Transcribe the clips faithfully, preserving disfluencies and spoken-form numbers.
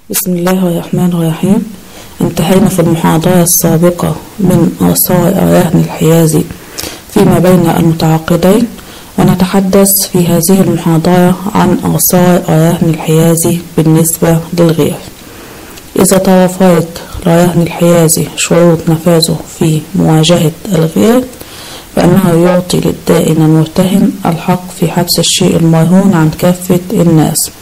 بسم الله الرحمن الرحيم. انتهينا في المحاضرة السابقة من آثار الرهن الحيازي فيما بين المتعاقدين، ونتحدث في هذه المحاضرة عن آثار الرهن الحيازي بالنسبة للغير. إذا توفرت للرهن الحيازي شروط نفاذه في مواجهة الغير، فإنه يعطي للدائن المرتهن الحق في حبس الشيء المرهون عن كافة الناس،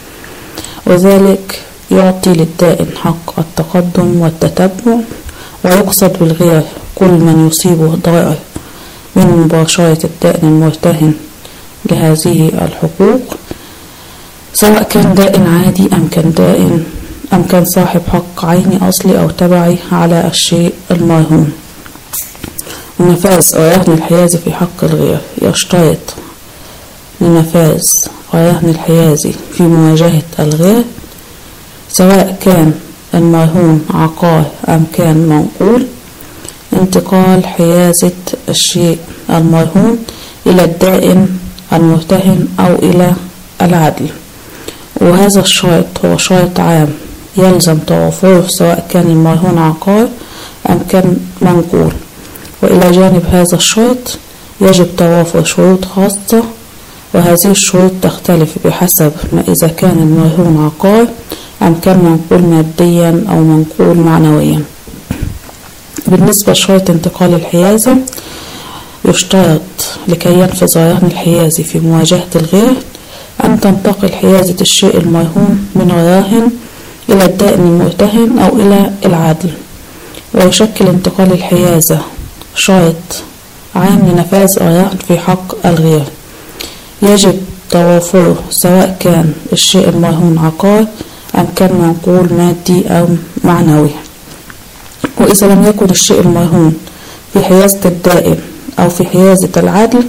وذلك يعطي للدائن حق التقدم والتتبع. ويقصد بالغير كل من يصيبه ضرر من مباشرة الدائن المرتهن لهذه الحقوق، سواء كان دائن عادي أم كان دائن أم كان صاحب حق عيني أصلي أو تبعي على الشيء المرهون. ونفاذ الرهن الحيازي في حق الغير يشترط لنفاذ الرهن الحيازي في مواجهة الغير، سواء كان المرهون عقار أم كان منقول، انتقال حيازة الشيء المرهون إلى الدائن المرتهن أو إلى العدل. وهذا الشرط هو شرط عام يلزم توافره سواء كان المرهون عقار أم كان منقول. وإلى جانب هذا الشرط يجب توافر شروط خاصة، وهذه الشروط تختلف بحسب ما إذا كان المرهون عقار أم كان منقول ماديا أو منقول معنويا. بالنسبة لشرط انتقال الحيازة، يشترط لكي ينفذ الرهن الحيازي في مواجهة الغير أن تنتقل حيازة الشيء المرهون من الراهن إلى الدائن المرتهن أو إلى العدل. ويشكل انتقال الحيازة شرط عام لنفاذ الرهن في حق الغير، يجب توافره سواء كان الشيء المرهون عقار أم كان منقول مادي أو معنوي. وإذا لم يكن الشيء المرهون في حيازة الدائن أو في حيازة العدل،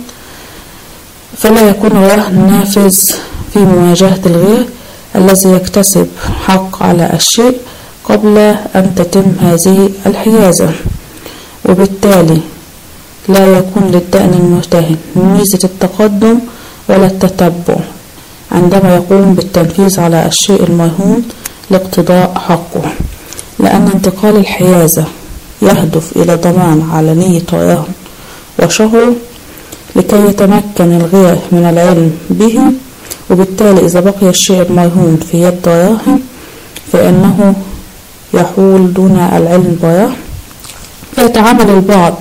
فلا يكون الرهن نافذ في مواجهة الغير الذي يكتسب حق على الشيء قبل أن تتم هذه الحيازة. وبالتالي لا يكون للدائن المرتهن ميزة التقدم ولا التتبع عندما يقوم بالتنفيذ على الشيء المرهون لاقتضاء حقه، لأن انتقال الحيازة يهدف إلى ضمان علنية الرهن وشهره لكي يتمكن الغير من العلم به. وبالتالي إذا بقي الشيء المرهون في يد الراهن فإنه يحول دون العلم بالرهن، فيتعامل البعض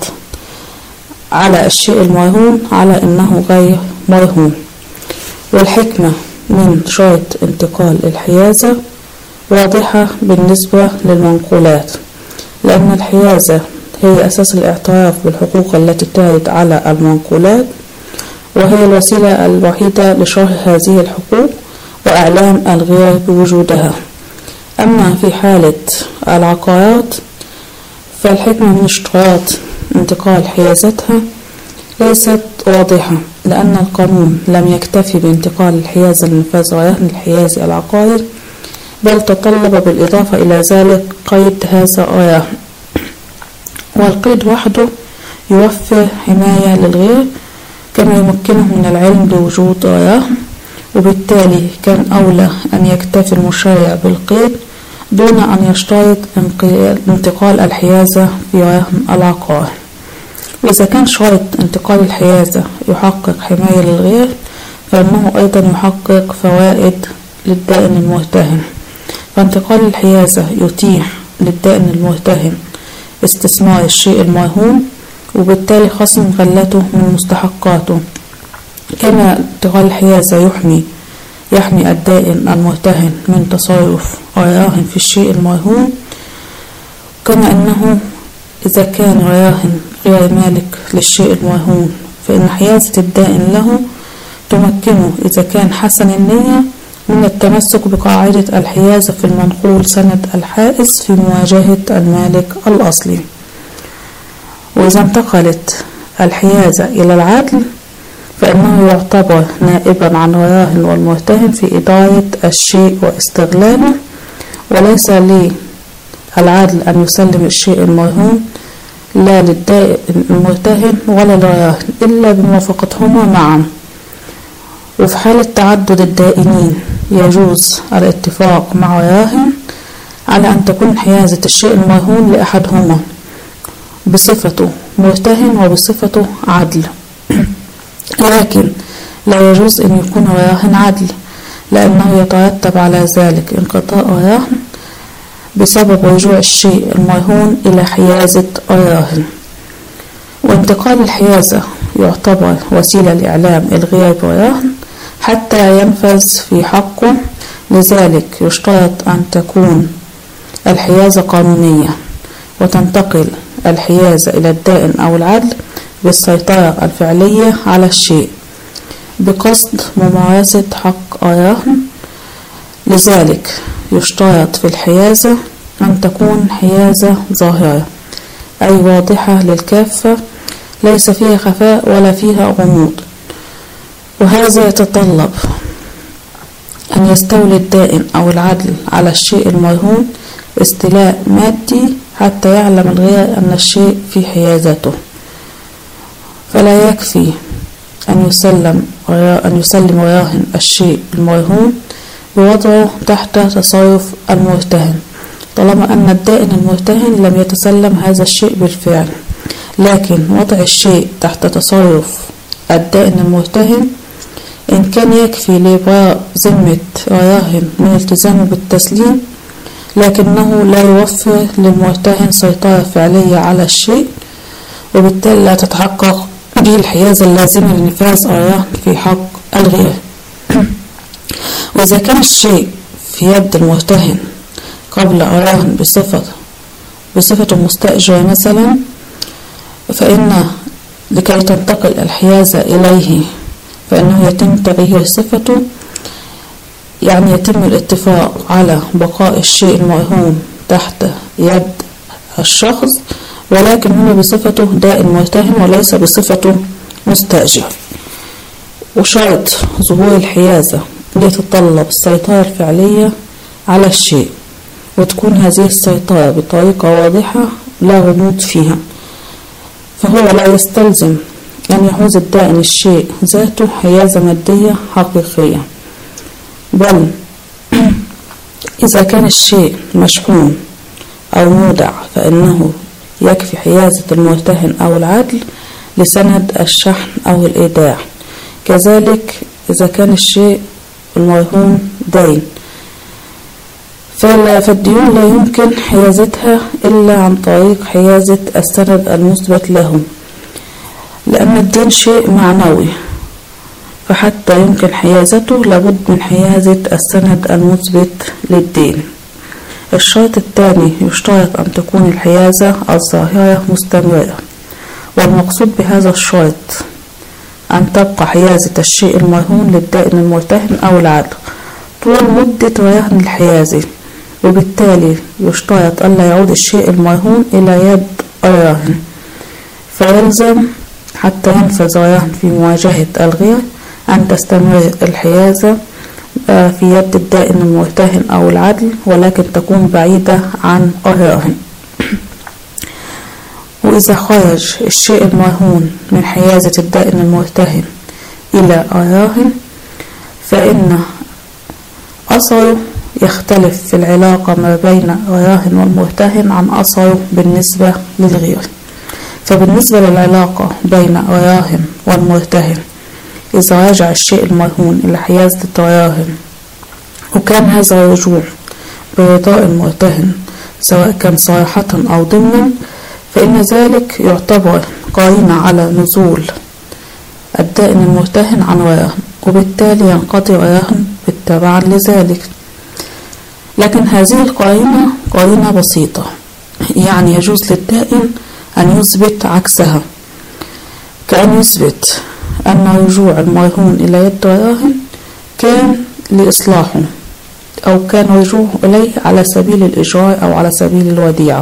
على الشيء المرهون على أنه غير مرهون. والحكمة من شرط انتقال الحيازة واضحة بالنسبة للمنقولات، لأن الحيازة هي أساس الاعتراف بالحقوق التي ترد على المنقولات، وهي الوسيلة الوحيدة لشرح هذه الحقوق وإعلام الغير بوجودها. أما في حالة العقارات فالحكمة من اشتراط انتقال حيازتها ليست واضحة، لأن القانون لم يكتفي بانتقال الحيازة لنفاذ الرهن الحيازي العقاري، بل تطلب بالإضافة إلى ذلك قيد هذا الرهن، والقيد وحده يوفر حماية للغير كما يمكنه من العلم بوجود الرهن. وبالتالي كان أولى أن يكتفي المشرع بالقيد دون أن يشترط انتقال الحيازة في رهن العقار. وإذا كان شرط انتقال الحيازة يحقق حماية للغير، فإنه أيضا يحقق فوائد للدائن المرتهن. فانتقال الحيازة يتيح للدائن المرتهن استثمار الشيء المرهون، وبالتالي خصم غلته من مستحقاته. كما انتقال الحيازة يحمي يحمي الدائن المرتهن من تصرف الراهن في الشيء المرهون، كما أنه إذا كان الراهن غير مالك للشيء المرهون فإن حيازة الدائن له تمكنه إذا كان حسن النية من التمسك بقاعدة الحيازة في المنقول سند الحائز في مواجهة المالك الأصلي. وإذا انتقلت الحيازة إلى العدل فإنه يعتبر نائبا عن الراهن والمرتهن في إدارة الشيء واستغلاله، وليس للعدل أن يسلم الشيء المرهون لا للدائن المرتهن ولا للراهن إلا بموافقتهما معا. وفي حالة تعدد الدائنين يجوز الاتفاق مع الراهن على أن تكون حيازة الشيء المرهون لأحدهما بصفته مرتهن وبصفته عدل، لكن لا يجوز أن يكون الراهن عدل، لأنه يترتب على ذلك انقطاع الرهن بسبب رجوع الشيء المرهون إلى حيازة الراهن. وانتقال الحيازة يعتبر وسيلة لإعلام الغير بالرهن حتى ينفذ في حقه، لذلك يشترط أن تكون الحيازة قانونية، وتنتقل الحيازة إلى الدائن أو العدل بالسيطرة الفعلية على الشيء بقصد ممارسة حق الرهن. لذلك يشترط في الحيازة أن تكون حيازة ظاهرة، أي واضحة للكافة، ليس فيها خفاء ولا فيها غموض، وهذا يتطلب أن يستولي الدائن أو العدل على الشيء المرهون استيلاء مادي حتى يعلم الغير أن الشيء في حيازته، فلا يكفي أن يسلم أن يسلم الراهن الشيء المرهون بوضعه تحت تصرف المرتهن، طالما أن الدائن المرتهن لم يتسلم هذا الشيء بالفعل. لكن وضع الشيء تحت تصرف الدائن المرتهن إن كان يكفي لإبراء ذمة الراهن من التزامه بالتسليم، لكنه لا يوفر للمرتهن سيطرة فعلية على الشيء، وبالتالي لا تتحقق به الحيازة اللازمة لنفاذ الرهن في حق الغير. وإذا كان الشيء في يد المرتهن قبل الرهن بصفة بصفة مستأجر مثلا، فإن لكي تنتقل الحيازة إليه فإنه يتم تغيير صفته، يعني يتم الاتفاق على بقاء الشيء المرهون تحت يد الشخص، ولكن هو بصفته دائن مرتهن وليس بصفته مستأجر. وشرط ظهور الحيازة يتطلب السيطرة الفعلية على الشيء، وتكون هذه السيطرة بطريقة واضحة لا غموض فيها، فهو لا يستلزم أن يحوز الدائن الشيء ذاته حيازة مادية حقيقية، بل إذا كان الشيء مشحون أو مودع فإنه يكفي حيازة المرتهن أو العدل لسند الشحن أو الإيداع. كذلك إذا كان الشيء المرهون دين، فالديون لا يمكن حيازتها إلا عن طريق حيازة السند المثبت له، لأن الدين شيء معنوي، فحتى يمكن حيازته لابد من حيازة السند المثبت للدين. الشرط الثاني يشترط أن تكون الحيازة الظاهرة مستمرة، والمقصود بهذا الشرط أن تبقى حيازة الشيء المرهون للدائن المرتهن أو العدل طول مدة رهن الحيازة، وبالتالي يشترط ألا يعود الشيء المرهون إلى يد الراهن، فيلزم حتى ينفذ الرهن في مواجهة الغير أن تستمر الحيازة في يد الدائن المرتهن أو العدل، ولكن تكون بعيدة عن الراهن. وإذا خرج الشيء المرهون من حيازة الدائن المرتهن إلى الراهن فإن أثره يختلف في العلاقة ما بين الراهن والمرتهن عن أثره بالنسبة للغير. فبالنسبة للعلاقة بين الراهن والمرتهن، إذا رجع الشيء المرهون إلى حيازة الراهن وكان هذا الرجوع برضاء المرتهن سواء كان صراحة أو ضمنا، فإن ذلك يعتبر قرينة على نزول الدائن المرتهن عن الراهن، وبالتالي ينقضي الرهن بالتبع لذلك. لكن هذه القرينة قرينة بسيطة، يعني يجوز للدائن أن يثبت عكسها، كأن يثبت أن رجوع المرهون إلى يد الراهن كان لإصلاحه، أو كان رجوعه إليه على سبيل الإجراء أو على سبيل الوديعة.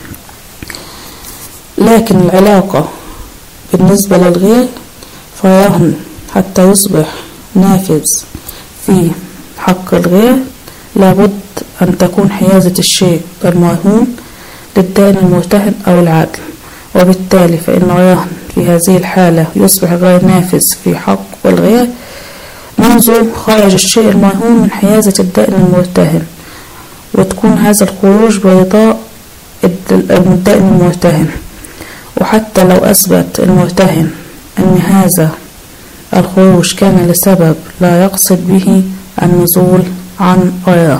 لكن العلاقة بالنسبة للغير فالرهن حتى يصبح نافذ في حق الغير لابد أن تكون حيازة الشيء المرهون للدائن المرتهن أو العدل، وبالتالي فإن الرهن في هذه الحالة يصبح غير نافذ في حق الغير منذ خرج الشيء المرهون من حيازة الدائن المرتهن، وتكون هذا الخروج برضاء المدعي المرتهن. وحتى لو أثبت المرتهن أن هذا الخروج كان لسبب لا يقصد به النزول عن الرهن،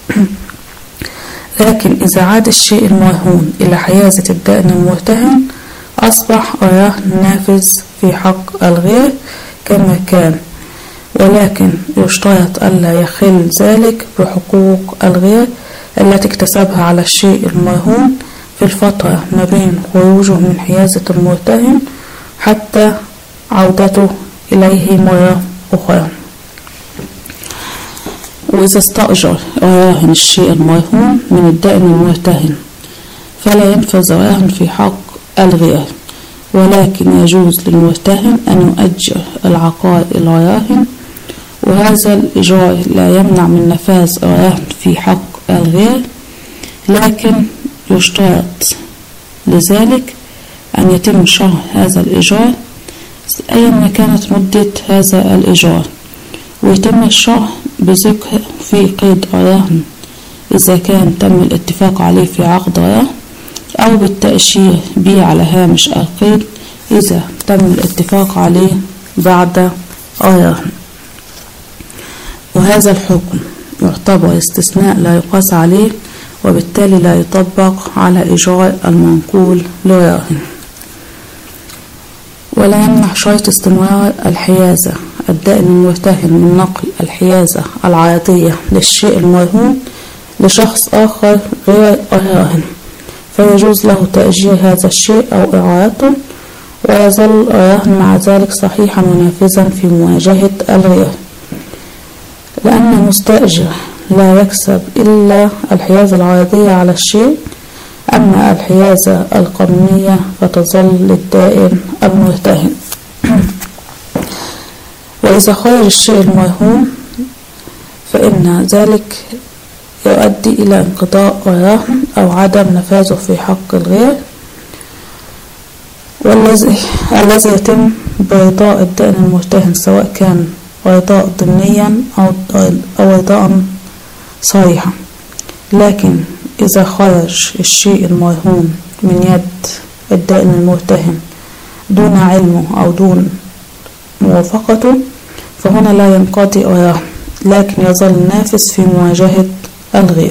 لكن إذا عاد الشيء المرهون إلى حيازة الدائن المرتهن أصبح الرهن نافذ في حق الغير كما كان، ولكن يشترط ألا يخل ذلك بحقوق الغير التي اكتسبها على الشيء المرهون في الفترة ما بين خروجه من حيازة المرتهن حتى عودته إليه مرة أخرى. وإذا استأجر الراهن الشيء المرهون من الدائن المرتهن فلا ينفذ الراهن في حق الغير، ولكن يجوز للمرتهن أن يؤجر العقار إلى الراهن، وهذا الإيجار لا يمنع من نفاذ الراهن في حق الغير، لكن يشترط لذلك أن يتم شرح هذا الإيجار أيا ما كانت مدة هذا الإيجار، ويتم الشرح بذكر في قيد الرهن إذا كان تم الاتفاق عليه في عقد الرهن، أو بالتأشير به على هامش القيد إذا تم الاتفاق عليه بعد الرهن. وهذا الحكم يعتبر استثناء لا يقاس عليه، وبالتالي لا يطبق على إيجار المنقول للراهن. ولا يمنع شرط استمرار الحيازة الدائن المرتهن من نقل الحيازة العادية للشيء المرهون لشخص آخر غير الراهن، فيجوز له تأجير هذا الشيء أو إعارته، ويظل الراهن مع ذلك صحيحا ونافذا في مواجهة الغير، لأن المستأجر لا يكسب إلا الحيازة العادية على الشيء، أما الحيازة القانونية فتظل للدائن المرتهن. وإذا خرج الشيء المرهون فإن ذلك يؤدي إلى انقضاء الرهن أو عدم نفاذه في حق الغير، والذي الذي يتم برضاء الدائن المرتهن سواء كان رضاء ضمنيا أو أو رضاء صريحا. لكن إذا خرج الشيء المرهون من يد الدائن المرتهن دون علمه أو دون موافقته فهنا لا ينقضي الرهن، لكن يظل نافذ في مواجهة الغير.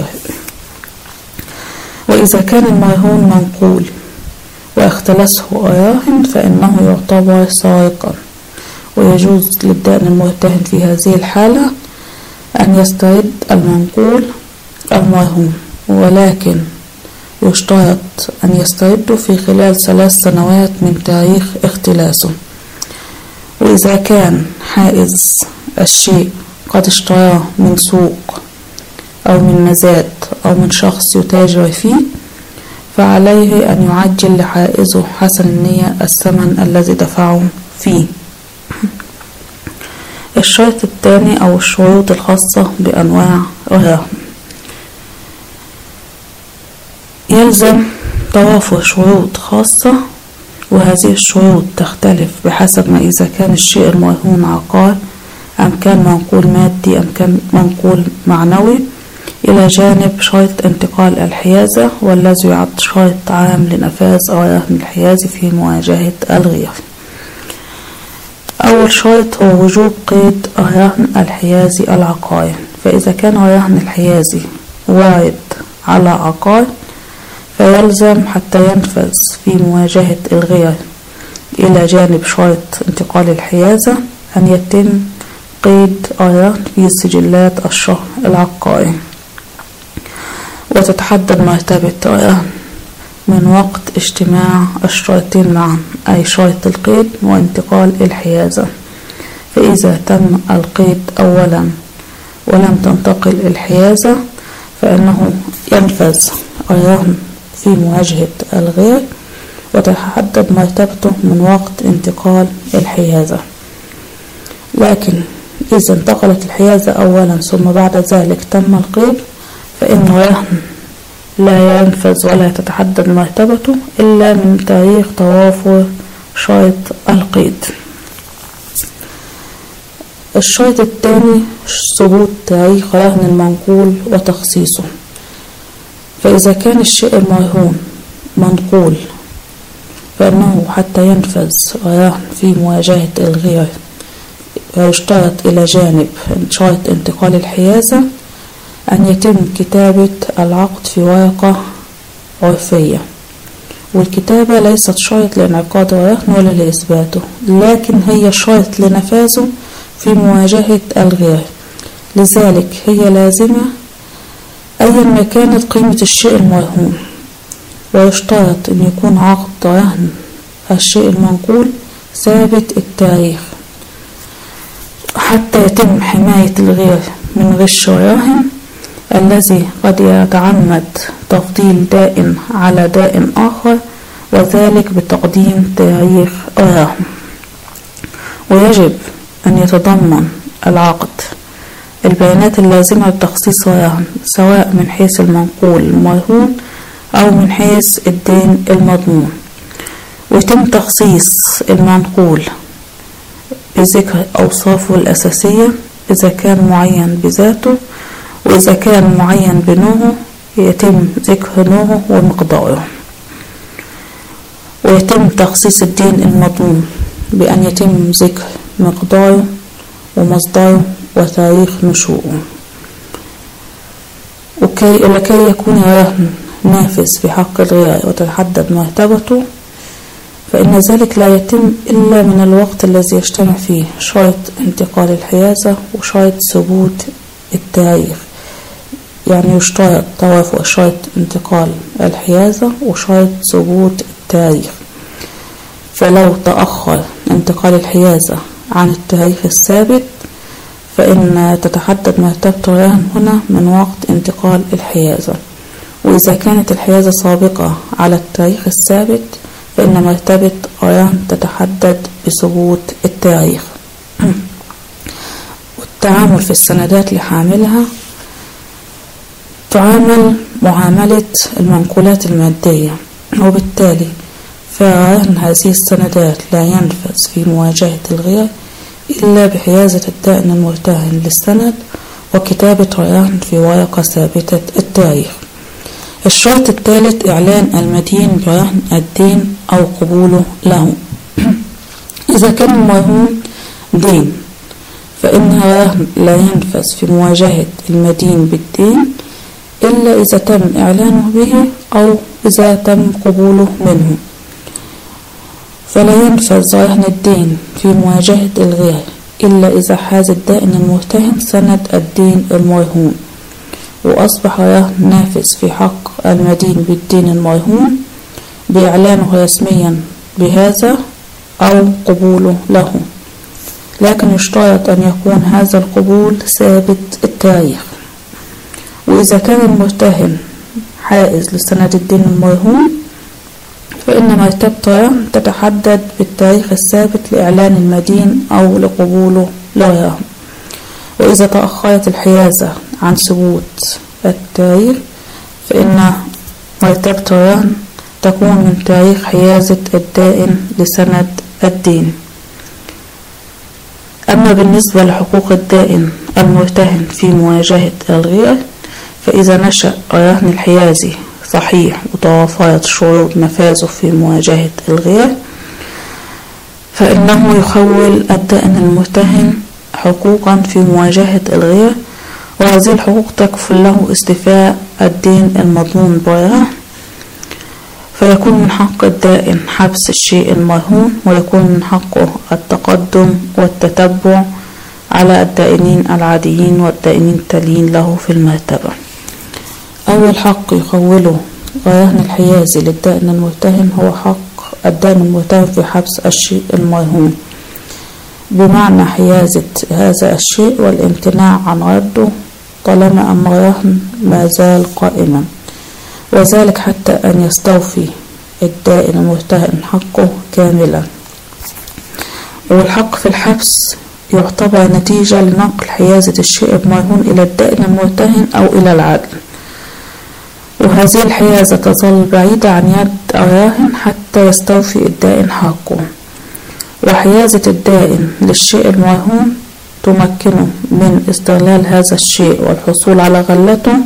وإذا كان المرهون منقول واختلسه الراهن فإنه يعتبر سارقا، ويجوز للدائن المرتهن في هذه الحالة أن يسترد المنقول المرهون، ولكن يشترط أن يسترده في خلال ثلاث سنوات من تاريخ اختلاسه. وإذا كان حائز الشيء قد اشتراه من سوق أو من مزاد أو من شخص يتاجر فيه فعليه أن يعجل لحائزه حسن النية الثمن الذي دفعه فيه. الشرط الثاني أو الشروط الخاصة بأنواع الرهن: يلزم توافر شروط خاصة، وهذه الشروط تختلف بحسب ما إذا كان الشيء المرهون عقار أم كان منقول مادي أم كان منقول معنوي، إلى جانب شرط انتقال الحيازة والذي يعد شرط عام لنفاذ الرهن الحيازي في مواجهة الغير. أول شرط هو وجوب قيد الرهن الحيازي العقاري، فإذا كان الرهن الحيازي وارد على عقار فيلزم حتى ينفذ في مواجهة الغير إلى جانب شرط انتقال الحيازة أن يتم قيد الرهن في سجلات الشهر العقاري، وتتحدد مرتبة الرهن من وقت اجتماع الشرطين معا، أي شرط القيد وانتقال الحيازة. فإذا تم القيد أولا ولم تنتقل الحيازة فإنه ينفذ الرهن في مواجهة الغير، وتتحدد مرتبته من وقت انتقال الحيازة. لكن إذا انتقلت الحيازة أولا ثم بعد ذلك تم القيد فإن الرهن لا ينفذ ولا تتحدد مرتبته إلا من تاريخ توافر شرط القيد. الشرط الثاني ثبوت تاريخ رهن المنقول وتخصيصه، فإذا كان الشيء المرهون منقول فإنه حتى ينفذ رهن في مواجهة الغير ويشترط إلى جانب شرط انتقال الحيازة أن يتم كتابة العقد في ورقة عرفية، والكتابة ليست شرط لانعقاد الرهن ولا لإثباته، لكن هي شرط لنفاذه في مواجهة الغير، لذلك هي لازمة أيا ما كانت قيمة الشيء المرهون. ويشترط أن يكون عقد رهن الشيء المنقول ثابت التاريخ حتى يتم حماية الغير من غش الراهن الذي قد يتعمد تفضيل دائن على دائن آخر، وذلك بتقديم تاريخ الراهن. ويجب أن يتضمن العقد البيانات اللازمة لتخصيص الرهن سواء من حيث المنقول المرهون أو من حيث الدين المضمون. ويتم تخصيص المنقول بذكر أوصافه الأساسية إذا كان معين بذاته، وإذا كان معين بنوعه يتم ذكر نوعه ومقداره. ويتم تخصيص الدين المضمون بأن يتم ذكر مقداره ومصدره وتاريخ نشوءه. ولكي يكون الرهن نافذ في حق الغير وتتحدد مرتبته، فإن ذلك لا يتم إلا من الوقت الذي يجتمع فيه شرط انتقال الحيازة وشرط ثبوت التاريخ. يعني يشترط توافق شرط انتقال الحيازة وشرط ثبوت التاريخ. فلو تأخر انتقال الحيازة عن التاريخ الثابت فإن تتحدد مرتبة الرهن هنا من وقت انتقال الحيازة. وإذا كانت الحيازة سابقة على التاريخ الثابت فإن مرتبة الرهن تتحدد بثبوت التاريخ. والتعامل في السندات لحاملها تعامل معاملة المنقولات المادية، وبالتالي فرهن هذه السندات لا ينفذ في مواجهة الغير إلا بحيازة الدائن المرتهن للسند وكتابة الرهن في ورقة ثابتة التاريخ. الشرط الثالث إعلان المدين برهن الدين أو قبوله له. إذا كان المرهون دين فإن الرهن لا ينفذ في مواجهة المدين بالدين إلا إذا تم إعلانه به أو إذا تم قبوله منه. فلا ينفذ رهن الدين في مواجهة الغير إلا إذا حاز الدائن المرتهن سند الدين المرهون، وأصبح الرهن نافذ في حق المدين بالدين المرهون بإعلانه رسميا بهذا أو قبوله له، لكن يشترط أن يكون هذا القبول ثابت التاريخ. وإذا كان المرتهن حائز لسند الدين المرهون فإن مرتبة الرهن تتحدد بالتاريخ الثابت لإعلان المدين أو لقبوله للرهن. وإذا تأخرت الحيازة عن ثبوت التاريخ فإن مرتبة الرهن تكون من تاريخ حيازة الدائن لسند الدين. أما بالنسبة لحقوق الدائن المرتهن في مواجهة الغير فإذا نشأ الرهن الحيازي صحيح وتوافرت شروط نفاذه في مواجهة الغير فإنه يخول الدائن المرتهن حقوقا في مواجهة الغير، وهذه الحقوق تكفل له استيفاء الدين المضمون بالرهن. فيكون من حق الدائن حبس الشيء المرهون، ويكون من حقه التقدم والتتبع على الدائنين العاديين والدائنين التاليين له في المرتبة. أول حق يخوله الرهن الحيازي للدائن المرتهن هو حق الدائن المرتهن في حبس الشيء المرهون، بمعنى حيازة هذا الشيء والامتناع عن رده طالما أن الرهن ما زال قائما، وذلك حتى أن يستوفي الدائن المرتهن حقه كاملا. والحق في الحبس يعتبر نتيجة لنقل حيازة الشيء المرهون إلى الدائن المرتهن أو إلى العدل، وهذه الحيازة تظل بعيدة عن يد الراهن حتى يستوفي الدائن حقه. وحيازة الدائن للشيء المرهون تمكنه من استغلال هذا الشيء والحصول على غلته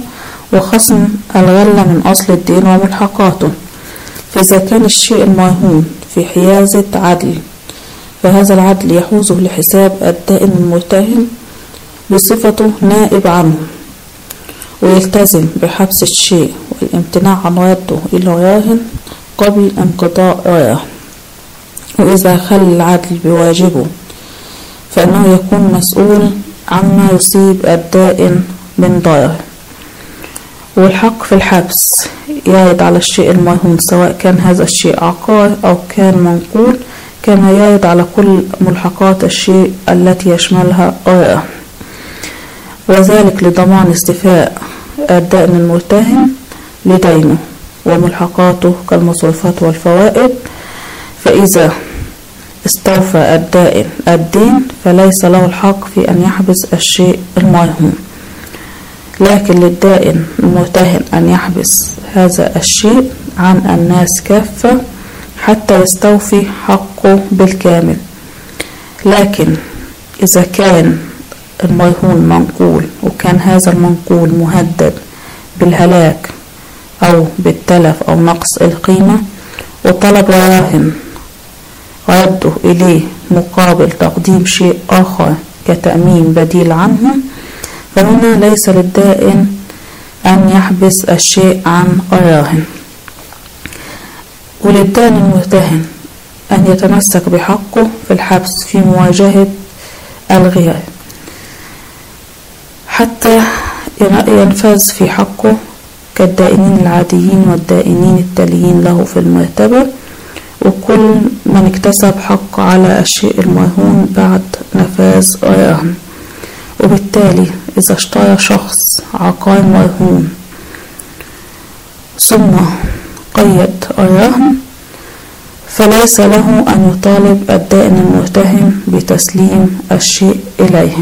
وخصم الغلة من أصل الدين وملحقاته. فإذا كان الشيء المرهون في حيازة عدل فهذا العدل يحوزه لحساب الدائن المرتهن بصفته نائب عنه، ويلتزم بحبس الشيء والامتناع عن رده إلى الراهن قبل انقضاء راه. وإذا خل العدل بواجبه فإنه يكون مسؤول عما يصيب الدائن من ضرر. والحق في الحبس يرد على الشيء المرهون سواء كان هذا الشيء عقار أو كان منقول، كما يرد على كل ملحقات الشيء التي يشملها الرهن، وذلك لضمان استيفاء الدائن المرتهن لدينه وملحقاته كالمصروفات والفوائد. فإذا استوفى الدائن الدين فليس له الحق في أن يحبس الشيء المرهون، لكن للدائن المرتهن أن يحبس هذا الشيء عن الناس كافة حتى يستوفي حقه بالكامل. لكن إذا كان المرهون منقول وكان هذا المنقول مهدد بالهلاك أو بالتلف أو نقص القيمة وطلب الراهن رده إليه مقابل تقديم شيء آخر كتأمين بديل عنه، فهنا ليس للدائن أن يحبس الشيء عن الراهن. وللدائن المرتهن أن يتمسك بحقه في الحبس في مواجهة الغير حتى ينفذ في حقه كالدائنين العاديين والدائنين التاليين له في المرتبة، وكل من اكتسب حق على الشيء المرهون بعد نفاذ الرهن. وبالتالي إذا اشترى شخص عقار مرهون ثم قيد الرهن فليس له أن يطالب الدائن المرتهن بتسليم الشيء إليه.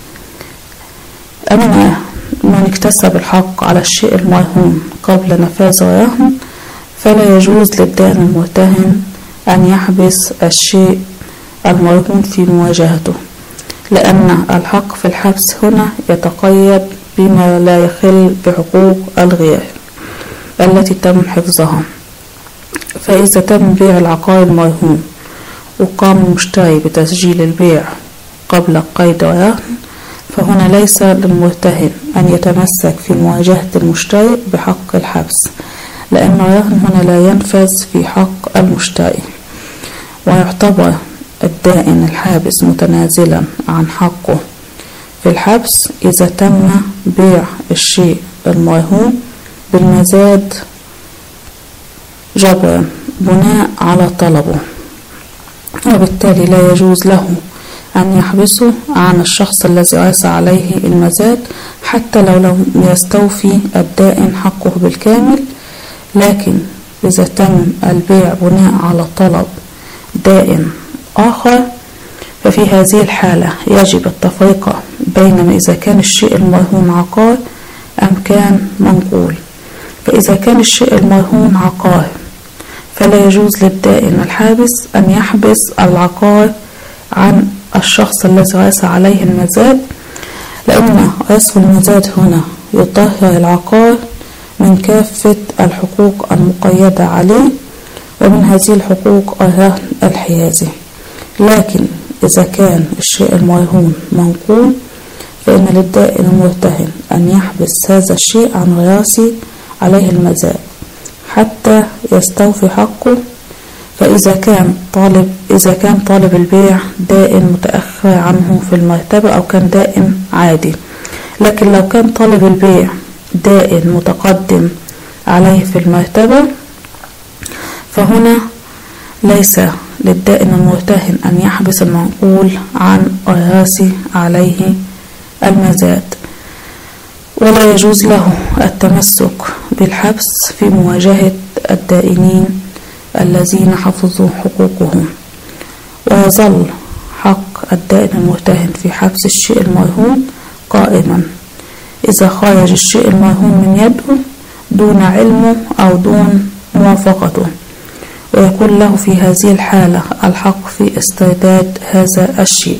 أما من اكتسب الحق على الشيء المرهون قبل نفاذ الرهن فلا يجوز للدائن المرتهن أن يحبس الشيء المرهون في مواجهته، لأن الحق في الحبس هنا يتقيد بما لا يخل بحقوق الغير التي تم حفظها. فإذا تم بيع العقار المرهون وقام المشتري بتسجيل البيع قبل قيد الرهن فهنا ليس للمرتهن أن يتمسك في مواجهة المشتري بحق الحبس، لأن الرهن هنا لا ينفذ في حق المشتري، ويعتبر الدائن الحابس متنازلا عن حقه في الحبس إذا تم بيع الشيء المرهون بالمزاد جبرا بناء على طلبه، وبالتالي لا يجوز له أن يحبسه عن الشخص الذي أرسى عليه المزاد حتى لو لم يستوفي الدائن حقه بالكامل. لكن إذا تم البيع بناء على طلب دائن آخر ففي هذه الحالة يجب التفرقة بين إذا كان الشيء المرهون عقار أم كان منقول. فإذا كان الشيء المرهون عقار فلا يجوز للدائن الحابس أن يحبس العقار عن الشخص الذي رأس عليه المزاد، لأن رسم المزاد هنا يطهر العقار من كافة الحقوق المقيدة عليه، ومن هذه الحقوق الرهن الحيازي. لكن إذا كان الشيء المرهون منقول فإن للدائن المرتهن أن يحبس هذا الشيء عن الراسي عليه المزاد حتى يستوفي حقه. فإذا كان طالب إذا كان طالب البيع دائن متأخر عنه في المرتبة أو كان دائن عادي، لكن لو كان طالب البيع دائن متقدم عليه في المرتبة فهنا ليس للدائن المرتهن أن يحبس المنقول عن الراسي عليه المزاد، ولا يجوز له التمسك بالحبس في مواجهة الدائنين الذين حفظوا حقوقهم. ويظل حق الدائن المرتهن في حبس الشيء المرهون قائما إذا خرج الشيء المرهون من يده دون علمه أو دون موافقته، ويكون له في هذه الحالة الحق في استرداد هذا الشيء.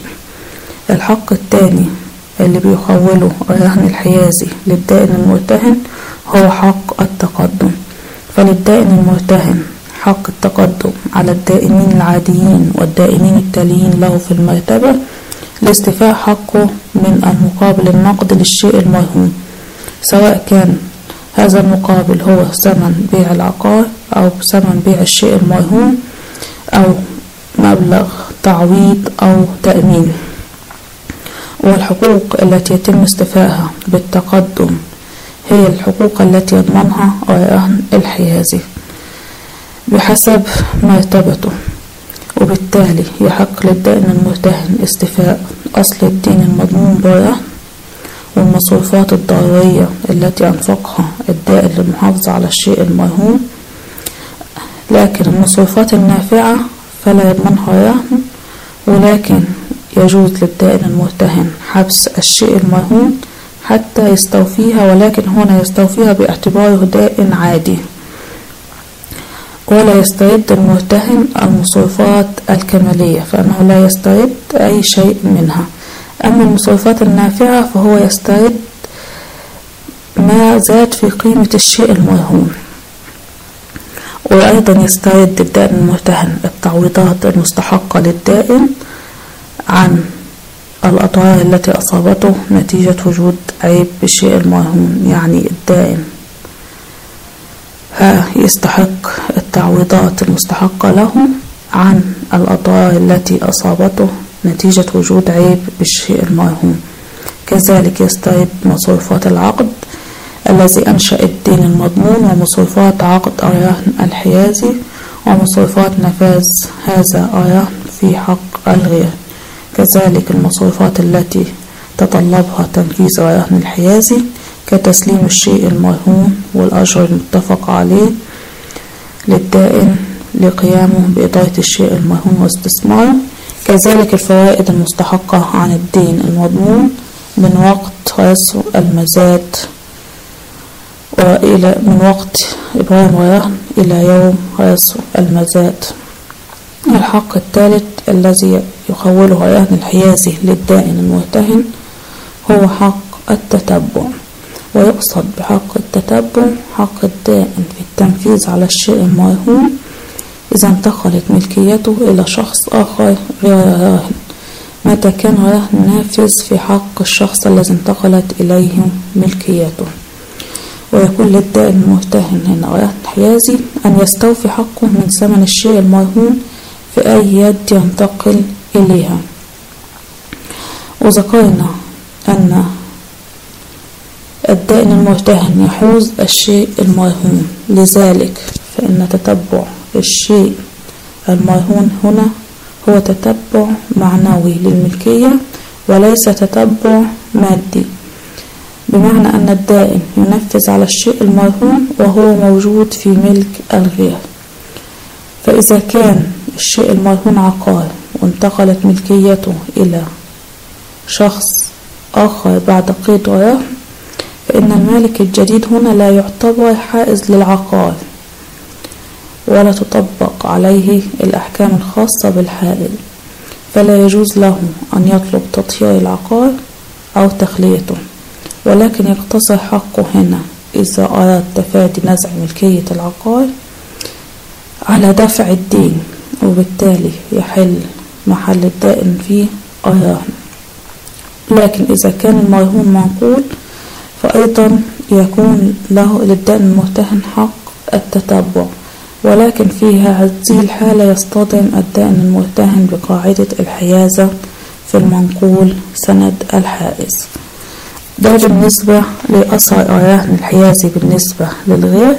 الحق الثاني اللي بيخوله الرهن الحيازي للدائن المرتهن هو حق التقدم. فللدائن المرتهن حق التقدم على الدائنين العاديين والدائنين التاليين له في المرتبة لاستيفاء حقه من المقابل النقد للشيء المرهون، سواء كان هذا المقابل هو ثمن بيع العقار أو ثمن بيع الشيء المرهون أو مبلغ تعويض أو تأمين. والحقوق التي يتم استيفائها بالتقدم هي الحقوق التي يضمنها الرهن الحيازي بحسب مرتبته، وبالتالي يحق للدائن المرتهن استيفاء أصل الدين المضمون بالرهن والمصروفات الضرورية التي أنفقها الدائن للمحافظة على الشيء المرهون، لكن المصروفات النافعة فلا يضمنها الرهن، ولكن يجوز للدائن المرتهن حبس الشيء المرهون حتى يستوفيها، ولكن هنا يستوفيها باعتباره دائن عادي، ولا يسترد المرتهن المصروفات الكمالية فإنه لا يسترد أي شيء منها. أما المصروفات النافعة فهو يسترد ما زاد في قيمة الشيء المرهون. وأيضا يسترد الدائن المرتهن التعويضات المستحقة للدائن عن الأضرار التي أصابته نتيجة وجود عيب بالشيء المرهون. يعني الدائن يستحق التعويضات المستحقة له عن الأضرار التي أصابته نتيجة وجود عيب بالشيء المرهون. كذلك يسترد مصروفات العقد الذي أنشأ الدين المضمون ومصروفات عقد الرهن الحيازي ومصروفات نفاذ هذا الرهن في حق الغير. كذلك المصروفات التي تطلبها تنفيذ الرهن الحيازي كتسليم الشيء المرهون والأجر المتفق عليه للدائن لقيامه بإدارة الشيء المرهون واستثماره. كذلك الفوائد المستحقة عن الدين المضمون من وقت رسم المزاد وإلى من وقت إبرام الرهن إلى يوم رسم المزاد. الحق الثالث الذي يخوله الرهن الحيازي للدائن المرتهن هو حق التتبع. ويقصد بحق التتبع حق الدائن في التنفيذ على الشيء المرهون إذا انتقلت ملكيته إلى شخص آخر غير الراهن، متى كان الرهن نافذ في حق الشخص الذي انتقلت إليه ملكيته. ويكون للدائن المرتهن هنا رهن حيازي أن يستوفي حقه من ثمن الشيء المرهون في أي يد ينتقل إليها. وذكرنا أن الدائن المرتهن يحوز الشيء المرهون، لذلك فإن تتبع الشيء المرهون هنا هو تتبع معنوي للملكية وليس تتبع مادي، بمعنى أن الدائن ينفذ على الشيء المرهون وهو موجود في ملك الغير. فإذا كان الشيء المرهون عقار وانتقلت ملكيته إلى شخص آخر بعد قيد الرهن فإن المالك الجديد هنا لا يعتبر حائز للعقار ولا تطبق عليه الأحكام الخاصة بالحائز، فلا يجوز له أن يطلب تطهير العقار أو تخليته، ولكن يقتصر حقه هنا إذا أراد تفادي نزع ملكية العقار على دفع الدين، وبالتالي يحل محل الدائن فيه الرهن. لكن إذا كان المرهون منقول فأيضا يكون له للدائن المرتهن حق التتبع، ولكن في هذه الحالة يصطدم الدائن المرتهن بقاعدة الحيازة في المنقول سند الحائز. ده بالنسبة لأثر الرهن الحيازي بالنسبة للغير.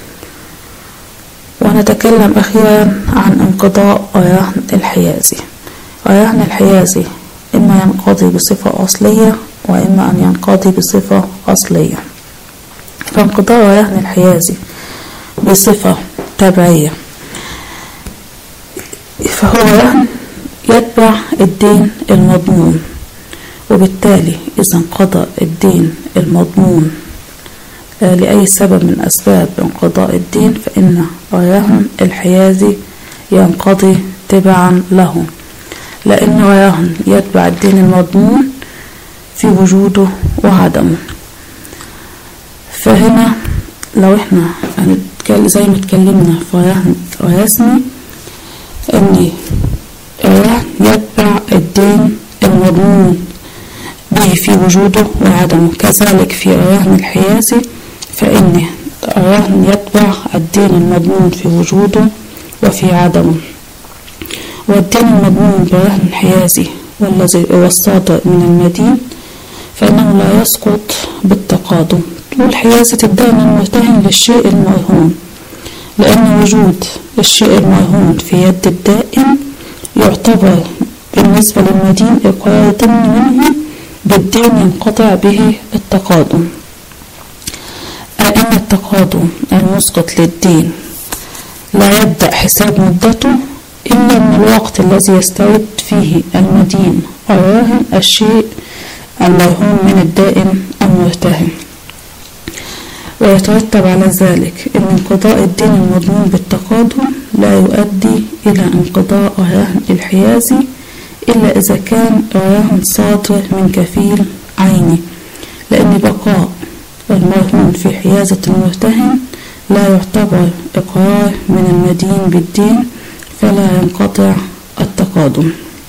ونتكلم أخيرا عن انقضاء الرهن الحيازي. الرهن الحيازي إما ينقضي بصفة أصلية وإما أن ينقضي بصفة أصلية. فانقضاء الرهن الحيازي بصفة تبعية فهو رهن يتبع الدين المضمون، وبالتالي إذا انقضى الدين المضمون لأي سبب من أسباب انقضاء الدين فإن الرهن الحيازي ينقضي تبعا له، لأن الرهن يتبع الدين المضمون في وجوده وعدمه. فهنا لو احنا زي ما اتكلمنا في رهن رسمي ان الرهن يتبع الدين المضمون به في وجوده وعدمه، كذلك في الرهن الحيازي فإن الرهن يتبع الدين المضمون في وجوده وفي عدمه. والدين المضمون برهن الحيازي والذي هو الصادر من المدين فإنه لا يسقط بالتقادم، والحيازة الدائن المرتهن للشيء المرهون، لأن وجود الشيء المرهون في يد الدائن يعتبر بالنسبة للمدين إقرار ضمن منه بالدين ينقطع به التقادم. أن التقادم المسقط للدين لا يبدأ حساب مدته إلا من الوقت الذي يستعد فيه المدين الراهن الشيء المرهون من الدائن المرتهن، ويترتب على ذلك أن انقضاء الدين المضمون بالتقادم لا يؤدي إلى انقضاء الرهن الحيازي إلا إذا كان الرهن صادر من كفيل عيني، لأن بقاء المرهون في حيازة المرتهن لا يعتبر إقرار من المدين بالدين فلا ينقطع التقادم.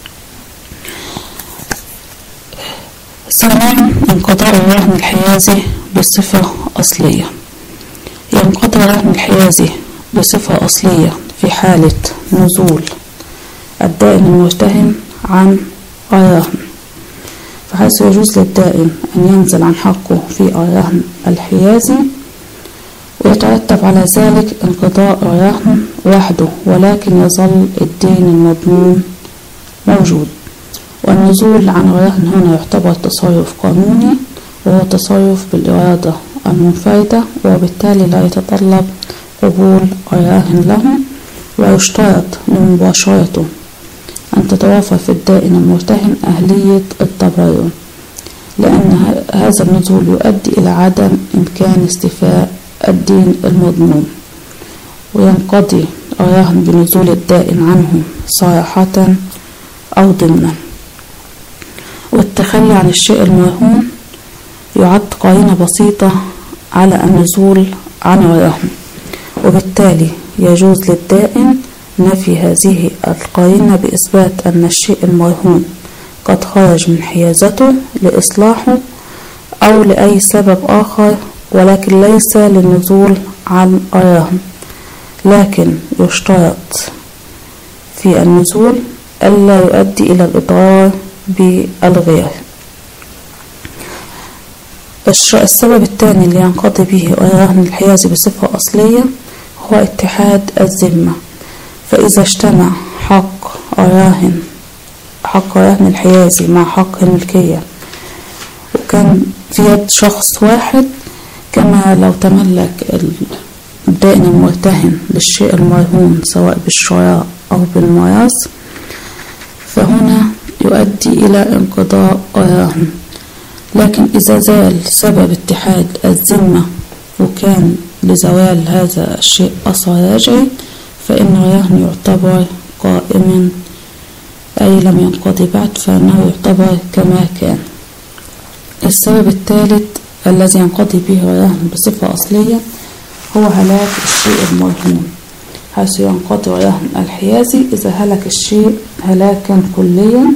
ثانيا انقضاء الرهن الحيازي بصفة أصلية. ينقضي الرهن الحيازي بصفة أصلية في حالة نزول الدائن المرتهن عن الرهن، فحيث يجوز للدائن أن ينزل عن حقه في الرهن الحيازي، ويترتب على ذلك انقضاء الرهن وحده، ولكن يظل الدين المضمون موجود. والنزول عن الرهن هنا يعتبر تصرف قانوني، وهو تصرف بالإرادة المنفردة، وبالتالي لا يتطلب قبول الراهن له، ويشترط لمباشرته أن تتوافر في الدائن المرتهن أهلية التبرع، لأن هذا النزول يؤدي إلى عدم إمكان استيفاء الدين المضمون. وينقضي الرهن بنزول الدائن عنه صراحة أو ضمنا. والتخلي عن الشيء المرهون يعد قرينة بسيطة على النزول عن الرهن، وبالتالي يجوز للدائن نفي هذه القرينة بإثبات أن الشيء المرهون قد خرج من حيازته لإصلاحه أو لأي سبب آخر، ولكن ليس للنزول عن الرهن. لكن يشترط في النزول ألا يؤدي إلى الإضرار بالغير. السبب الثاني اللي ينقضي به الرهن الحيازي بصفة أصلية هو اتحاد الذمة. فإذا اجتمع حق الراهن حق الرهن الحيازي مع حق الملكية وكان في يد شخص واحد، كما لو تملك الدائن المرتهن للشيء المرهون سواء بالشراء أو بالميراث، فهنا يؤدي إلى انقضاء الرهن. لكن إذا زال سبب اتحاد الذمة وكان لزوال هذا الشيء أثر رجعي، فإن الرهن يعتبر قائما، أي لم ينقضي بعد، فإنه يعتبر كما كان. السبب الثالث الذي ينقضي به الرهن بصفة أصلية هو هلاك الشيء المرهون، حيث ينقضي الرهن الحيازي إذا هلك الشيء هلاكا كليا.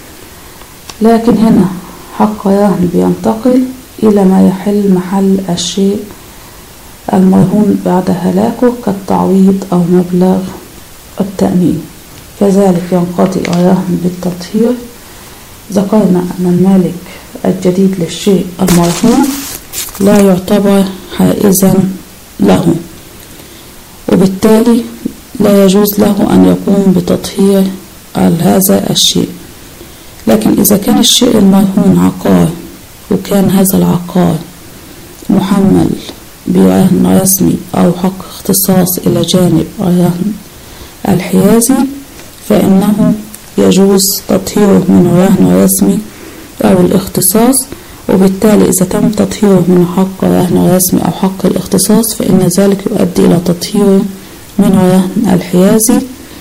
لكن هنا حق الرهن بينتقل إلى ما يحل محل الشيء المرهون بعد هلاكه كالتعويض أو مبلغ التأمين. كذلك ينقضي الرهن بالتطهير. ذكرنا أن المالك الجديد للشيء المرهون لا يعتبر حائزا له، وبالتالي لا يجوز له أن يقوم بتطهير هذا الشيء. لكن إذا كان الشيء المرهون عقار وكان هذا العقار محمل برهن رسمي أو حق اختصاص إلى جانب الرهن الحيازي، فإنه يجوز تطهيره من الرهن الرسمي أو الاختصاص، وبالتالي إذا تم تطهيره من حق الرهن الرسمي أو حق الاختصاص فإن ذلك يؤدي إلى تطهيره من الرهن الحيازي.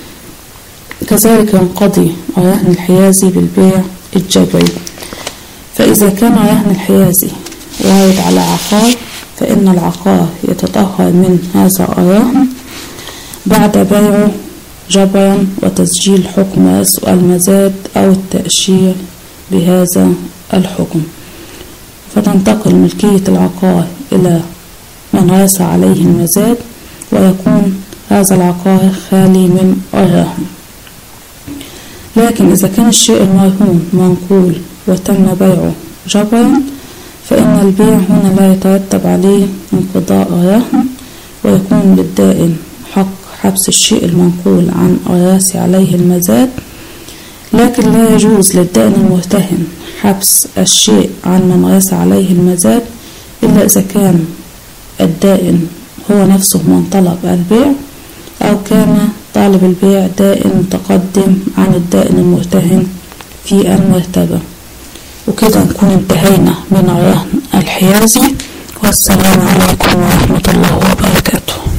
كذلك ينقضي الرهن الحيازي بالبيع الجبري. فإذا كان الرهن الحيازي وارد على عقار فإن العقار يتطهر من هذا الرهن بعد بيعه جبرا وتسجيل حكم المزاد أو التأشير بهذا الحكم، فتنتقل ملكية العقار إلى من رأس عليه المزاد، ويكون هذا العقار خالي من الرهن. لكن إذا كان الشيء المرهون منقول وتم بيعه جبرا، فإن البيع هنا لا يترتب عليه انقضاء الرهن، ويكون للدائن حق حبس الشيء المنقول عن الراس عليه المزاد، لكن لا يجوز للدائن المرتهن حبس الشيء عن من راس عليه المزاد إلا إذا كان الدائن هو نفسه من طلب البيع، أو كان طالب البيع دائن متقدم عن الدائن المرتهن في المرتبة. وكده نكون انتهينا من الرهن الحيازي، والسلام عليكم ورحمة الله وبركاته.